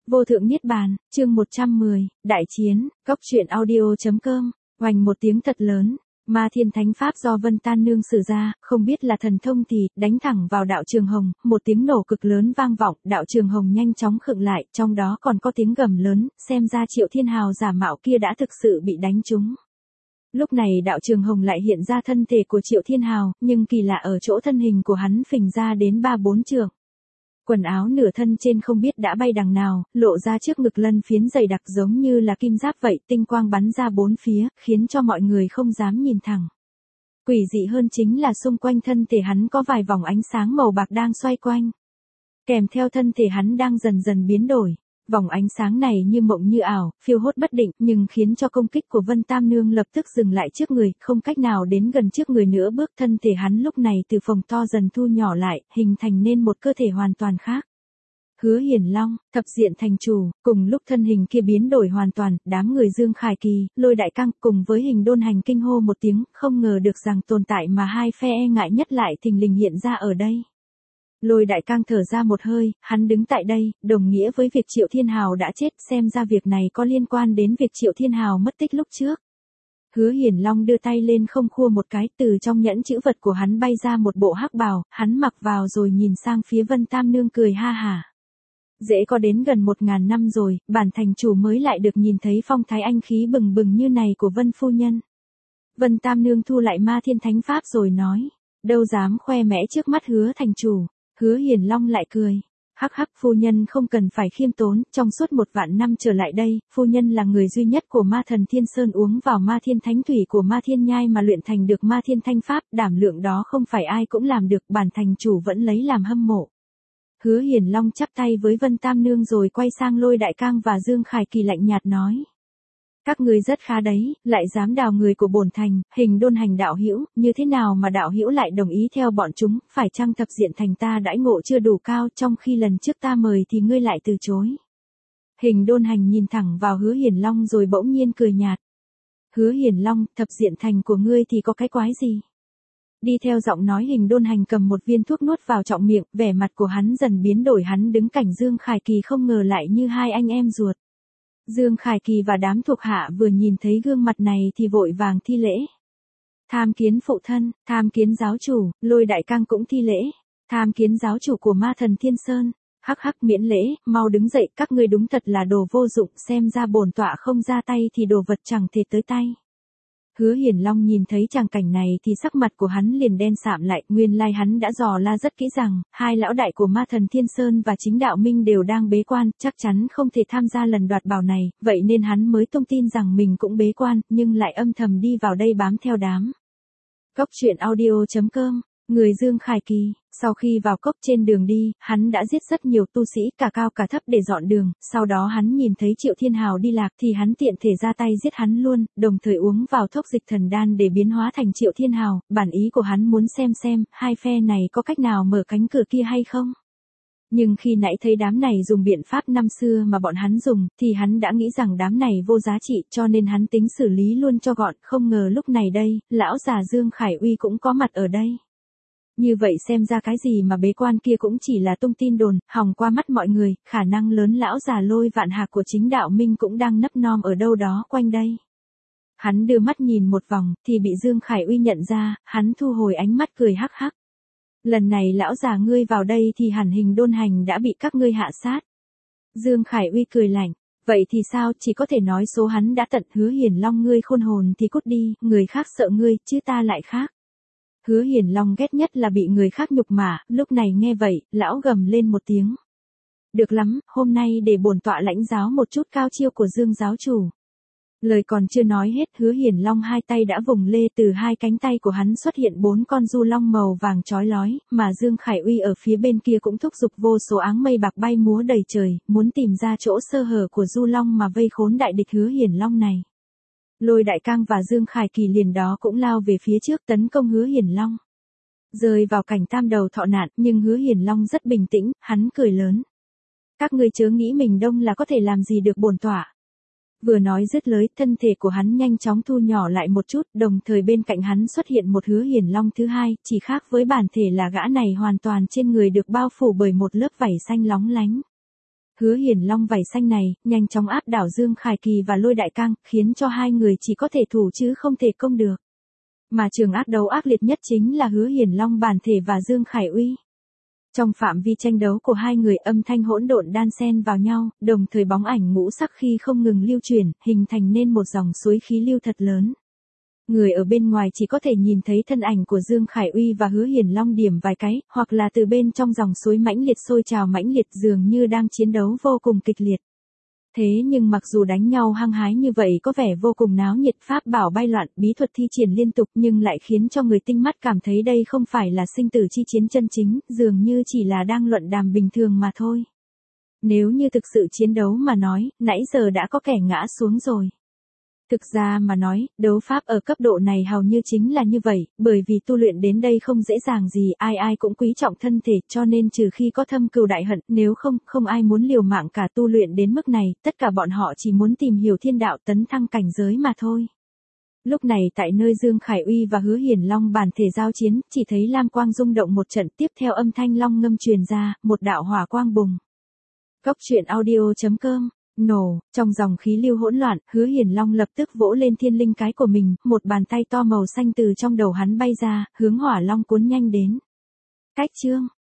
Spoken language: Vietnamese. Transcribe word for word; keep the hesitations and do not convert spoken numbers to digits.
Vô thượng niết bàn, chương một trăm mười, đại chiến, cốc truyện audio.com, oanh một tiếng thật lớn, Ma Thiên Thánh Pháp do Vân Tan Nương sử ra, không biết là thần thông thì, đánh thẳng vào đạo Trường Hồng, một tiếng nổ cực lớn vang vọng, đạo Trường Hồng nhanh chóng khựng lại, trong đó còn có tiếng gầm lớn, xem ra Triệu Thiên Hào giả mạo kia đã thực sự bị đánh trúng. Lúc này đạo Trường Hồng lại hiện ra thân thể của Triệu Thiên Hào, nhưng kỳ lạ ở chỗ thân hình của hắn phình ra đến ba bốn trượng. Quần áo nửa thân trên không biết đã bay đằng nào, lộ ra trước ngực lân phiến dày đặc giống như là kim giáp vậy, tinh quang bắn ra bốn phía, khiến cho mọi người không dám nhìn thẳng. Quỷ dị hơn chính là xung quanh thân thể hắn có vài vòng ánh sáng màu bạc đang xoay quanh. Kèm theo thân thể hắn đang dần dần biến đổi. Vòng ánh sáng này như mộng như ảo, phiêu hốt bất định, nhưng khiến cho công kích của Vân Tam Nương lập tức dừng lại trước người, không cách nào đến gần trước người nữa, bước thân thể hắn lúc này từ phồng to dần thu nhỏ lại, hình thành nên một cơ thể hoàn toàn khác. Hứa Hiển Long, thập diện thành chủ, cùng lúc thân hình kia biến đổi hoàn toàn, đám người Dương Khải Kỳ, Lôi Đại Căng cùng với Hình Đôn Hành kinh hô một tiếng, không ngờ được rằng tồn tại mà hai phe e ngại nhất lại thình lình hiện ra ở đây. Lôi Đại Cang thở ra một hơi, hắn đứng tại đây, đồng nghĩa với việc Triệu Thiên Hào đã chết, xem ra việc này có liên quan đến việc Triệu Thiên Hào mất tích lúc trước. Hứa Hiển Long đưa tay lên không khua một cái, từ trong nhẫn chữ vật của hắn bay ra một bộ hắc bào, hắn mặc vào rồi nhìn sang phía Vân Tam Nương cười ha hả. Dễ có đến gần một ngàn năm rồi, bản thành chủ mới lại được nhìn thấy phong thái anh khí bừng bừng như này của Vân phu nhân. Vân Tam Nương thu lại Ma Thiên Thánh Pháp rồi nói, đâu dám khoe mẽ trước mắt Hứa thành chủ. Hứa Hiển Long lại cười, hắc hắc, phu nhân không cần phải khiêm tốn, trong suốt một vạn năm trở lại đây, phu nhân là người duy nhất của Ma Thần Thiên Sơn uống vào Ma Thiên Thánh Thủy của Ma Thiên Nhai mà luyện thành được Ma Thiên Thanh Pháp, đảm lượng đó không phải ai cũng làm được, bản thành chủ vẫn lấy làm hâm mộ. Hứa Hiển Long chắp tay với Vân Tam Nương rồi quay sang Lôi Đại Cang và Dương Khải Kỳ lạnh nhạt nói. Các ngươi rất khá đấy, lại dám đào người của bổn thành, Hình Đôn Hành đạo hữu, như thế nào mà đạo hữu lại đồng ý theo bọn chúng, phải chăng thập diện thành ta đãi ngộ chưa đủ cao, trong khi lần trước ta mời thì ngươi lại từ chối. Hình Đôn Hành nhìn thẳng vào Hứa Hiển Long rồi bỗng nhiên cười nhạt. Hứa Hiển Long, thập diện thành của ngươi thì có cái quái gì? Đi theo giọng nói Hình Đôn Hành cầm một viên thuốc nuốt vào trọng miệng, vẻ mặt của hắn dần biến đổi, hắn đứng cạnh Dương Khải Kỳ không ngờ lại như hai anh em ruột. Dương Khải Kỳ và đám thuộc hạ vừa nhìn thấy gương mặt này thì vội vàng thi lễ. Tham kiến phụ thân, tham kiến giáo chủ, Lôi Đại Cang cũng thi lễ. Tham kiến giáo chủ của Ma Thần Thiên Sơn. Hắc hắc, miễn lễ, mau đứng dậy, các ngươi đúng thật là đồ vô dụng, xem ra bổn tọa không ra tay thì đồ vật chẳng thể tới tay. Hứa Hiển Long nhìn thấy tràng cảnh này thì sắc mặt của hắn liền đen sạm lại, nguyên lai hắn đã dò la rất kỹ rằng, hai lão đại của Ma Thần Thiên Sơn và Chính Đạo Minh đều đang bế quan, chắc chắn không thể tham gia lần đoạt bảo này, vậy nên hắn mới thông tin rằng mình cũng bế quan, nhưng lại âm thầm đi vào đây bám theo đám. Cốc truyện audio.com, người Dương Khải Kỳ, sau khi vào cốc trên đường đi, hắn đã giết rất nhiều tu sĩ cả cao cả thấp để dọn đường, sau đó hắn nhìn thấy Triệu Thiên Hào đi lạc thì hắn tiện thể ra tay giết hắn luôn, đồng thời uống vào thốc dịch thần đan để biến hóa thành Triệu Thiên Hào, bản ý của hắn muốn xem xem, hai phe này có cách nào mở cánh cửa kia hay không. Nhưng khi nãy thấy đám này dùng biện pháp năm xưa mà bọn hắn dùng, thì hắn đã nghĩ rằng đám này vô giá trị cho nên hắn tính xử lý luôn cho gọn, không ngờ lúc này đây, lão già Dương Khải Uy cũng có mặt ở đây. Như vậy xem ra cái gì mà bế quan kia cũng chỉ là tung tin đồn, hòng qua mắt mọi người, khả năng lớn lão già Lôi Vạn Hạc của Chính Đạo Minh cũng đang nấp nom ở đâu đó quanh đây. Hắn đưa mắt nhìn một vòng, thì bị Dương Khải Uy nhận ra, hắn thu hồi ánh mắt cười hắc hắc. Lần này lão già ngươi vào đây thì hẳn Hình Đôn Hành đã bị các ngươi hạ sát. Dương Khải Uy cười lạnh, vậy thì sao, chỉ có thể nói số hắn đã tận. Hứa Hiển Long ngươi khôn hồn thì cút đi, người khác sợ ngươi, chứ ta lại khác. Hứa Hiển Long ghét nhất là bị người khác nhục mạ, lúc này nghe vậy, lão gầm lên một tiếng. Được lắm, hôm nay để bổn tọa lãnh giáo một chút cao chiêu của Dương giáo chủ. Lời còn chưa nói hết, Hứa Hiển Long hai tay đã vùng lê, từ hai cánh tay của hắn xuất hiện bốn con du long màu vàng chói lói, mà Dương Khải Uy ở phía bên kia cũng thúc giục vô số áng mây bạc bay múa đầy trời, muốn tìm ra chỗ sơ hở của du long mà vây khốn đại địch Hứa Hiển Long này. Lôi Đại Cang và Dương Khải Kỳ liền đó cũng lao về phía trước tấn công Hứa Hiển Long. Rơi vào cảnh tam đầu thọ nạn, nhưng Hứa Hiển Long rất bình tĩnh, hắn cười lớn. Các ngươi chớ nghĩ mình đông là có thể làm gì được bổn tọa. Vừa nói dứt lời, thân thể của hắn nhanh chóng thu nhỏ lại một chút, đồng thời bên cạnh hắn xuất hiện một Hứa Hiển Long thứ hai, chỉ khác với bản thể là gã này hoàn toàn trên người được bao phủ bởi một lớp vảy xanh lóng lánh. Hứa Hiển Long vảy xanh này, nhanh chóng áp đảo Dương Khải Kỳ và Lôi Đại Cang, khiến cho hai người chỉ có thể thủ chứ không thể công được. Mà trường ác đấu ác liệt nhất chính là Hứa Hiển Long bản thể và Dương Khải Uy. Trong phạm vi tranh đấu của hai người, âm thanh hỗn độn đan xen vào nhau, đồng thời bóng ảnh ngũ sắc khi không ngừng lưu chuyển, hình thành nên một dòng suối khí lưu thật lớn. Người ở bên ngoài chỉ có thể nhìn thấy thân ảnh của Dương Khải Uy và Hứa Hiển Long điểm vài cái, hoặc là từ bên trong dòng suối mãnh liệt sôi trào mãnh liệt dường như đang chiến đấu vô cùng kịch liệt. Thế nhưng mặc dù đánh nhau hăng hái như vậy có vẻ vô cùng náo nhiệt, pháp bảo bay loạn, bí thuật thi triển liên tục, nhưng lại khiến cho người tinh mắt cảm thấy đây không phải là sinh tử chi chiến chân chính, dường như chỉ là đang luận đàm bình thường mà thôi. Nếu như thực sự chiến đấu mà nói, nãy giờ đã có kẻ ngã xuống rồi. Thực ra mà nói, đấu pháp ở cấp độ này hầu như chính là như vậy, bởi vì tu luyện đến đây không dễ dàng gì, ai ai cũng quý trọng thân thể, cho nên trừ khi có thâm cừu đại hận, nếu không, không ai muốn liều mạng cả tu luyện đến mức này, tất cả bọn họ chỉ muốn tìm hiểu thiên đạo tấn thăng cảnh giới mà thôi. Lúc này tại nơi Dương Khải Uy và Hứa Hiển Long bản thể giao chiến, chỉ thấy lam quang rung động một trận, tiếp theo âm thanh long ngâm truyền ra, một đạo hỏa quang bùng. Cốc truyện audio chấm com Nổ, trong dòng khí lưu hỗn loạn, Hứa Hiển Long lập tức vỗ lên thiên linh cái của mình, một bàn tay to màu xanh từ trong đầu hắn bay ra, hướng hỏa long cuốn nhanh đến. Cách chương